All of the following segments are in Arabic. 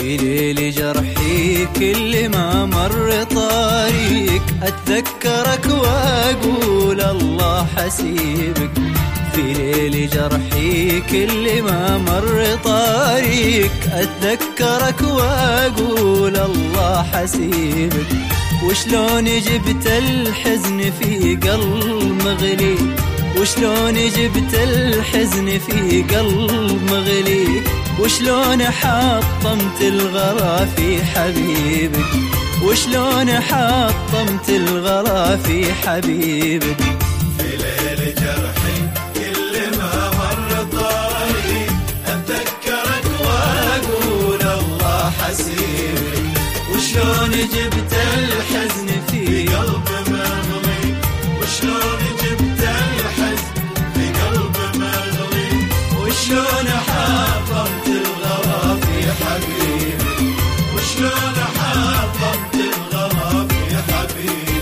في ليل جرحي كل ما مر طريق أتذكرك وأقول الله حسيبك. في ليل جرحي كل ما مر طريق أتذكرك وأقول الله حسيبك. وشلون جبت الحزن في قلب مغلي، وشلون جبت الحزن في قلب مغلي، وشلون حطمت الغلا في حبيبك، وشلون حطمت الغلا في حبيبك. في ليل جرحي كل ما مر طريق أتذكرك وأقول الله حسيبك. وشلون جبت الحزن في قلب مغلي، وشلون جبت الحزن في قلب مغلي، وشلون حطمت الغلا في حبيبي، وشلون حطمت الغلا في حبيبي.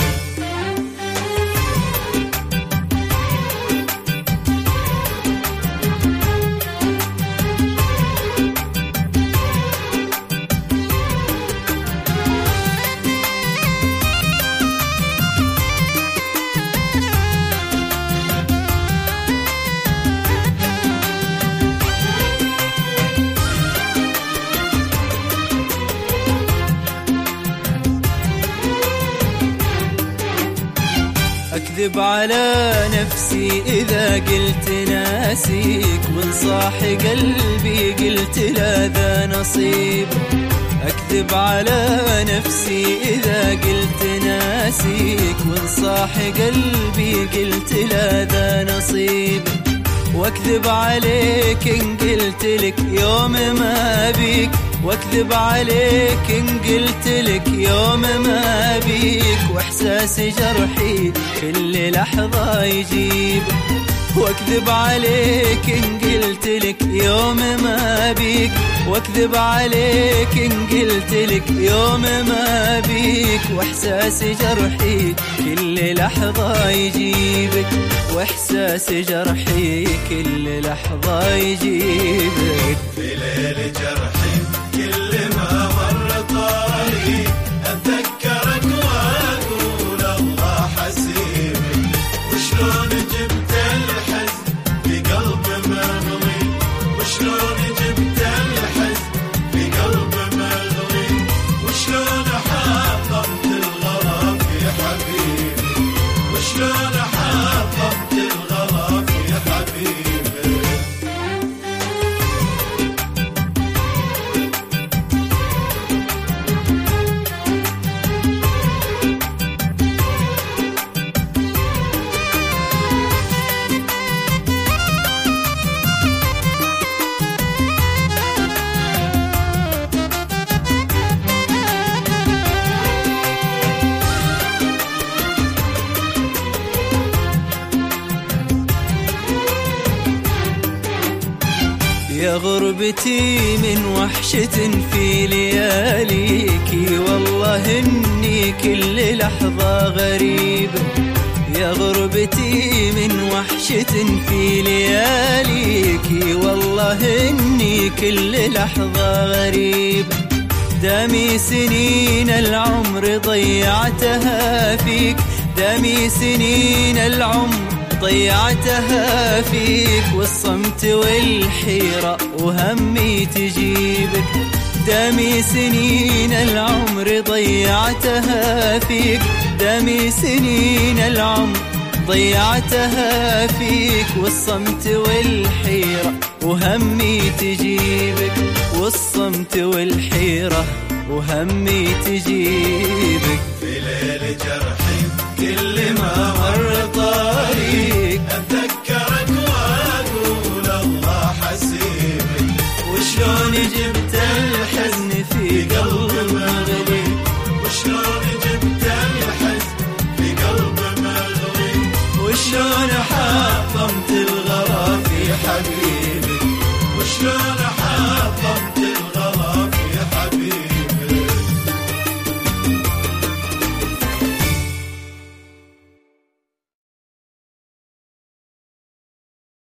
أكذب على نفسي إذا قلت ناسيك، وانصاح قلبي قلت لا ذا نصيب. أكذب على نفسي إذا قلت ناسيك، وانصاح قلبي قلت لا ذا نصيب. واكذب عليك إن قلت لك يوم ما بيك، واكذب عليك إن قلت لك يوم ما بيك. واحساس جرحي كل لحظة يجيب، واكذب عليك إن قلت لك يوم ما بيك، واكذب عليك إن قلت لك يوم ما بيك. واحساس جرحي كل لحظة يجيبك، واحساس جرحي كل لحظة يجيبك. في ليل جرحي كل ما مر طريق أتذكرك وأقول الله حسيبك. وشلون جبت الحزن في قلب مغلي، وشلون جبت الحزن في قلب مغلي، وشلون حطمت الغلا في حبيبي، وشلون حطمت الغلا في حبيبي. يا غربتي من وحشة في لياليكي، والله إني كل لحظة غريب. يا غربتي من وحشة في لياليكي، والله إني كل لحظة غريب. دامي سنين العمر ضيعتها فيك، دامي سنين العمر ضيعتها فيك. والصمت والحيرة وهمي تجيبك، دامي سنين العمر ضيعتها فيك، دامي سنين العمر ضيعتها فيك. والصمت والحيرة وهمي تجيبك، والصمت والحيرة وهمي تجيبك. في ليل جرحي كل ما مر طريق أتذكرك وأقول الله حسيبك. وشلون جبت الحزن في قلب مغلي، وشلون جبت الحزن في قلب مغلي، وشلون حطمت الغلا في حبيبك، وشلون حطمت